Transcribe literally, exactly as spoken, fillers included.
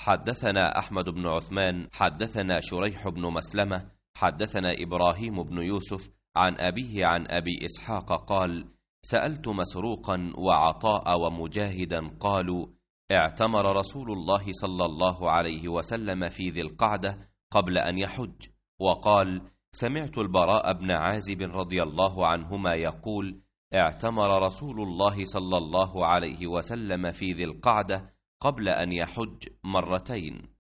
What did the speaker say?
حدثنا أحمد بن عثمان حدثنا شريح بن مسلمة حدثنا إبراهيم بن يوسف عن أبيه عن أبي إسحاق قال: سألت مسروقا وعطاء ومجاهدا قالوا: اعتمر رسول الله صلى الله عليه وسلم في ذي القعدة قبل أن يحج. وقال: سمعت البراء بن عازب رضي الله عنهما يقول: اعتمر رسول الله صلى الله عليه وسلم في ذي القعدة قبل أن يحج مرتين.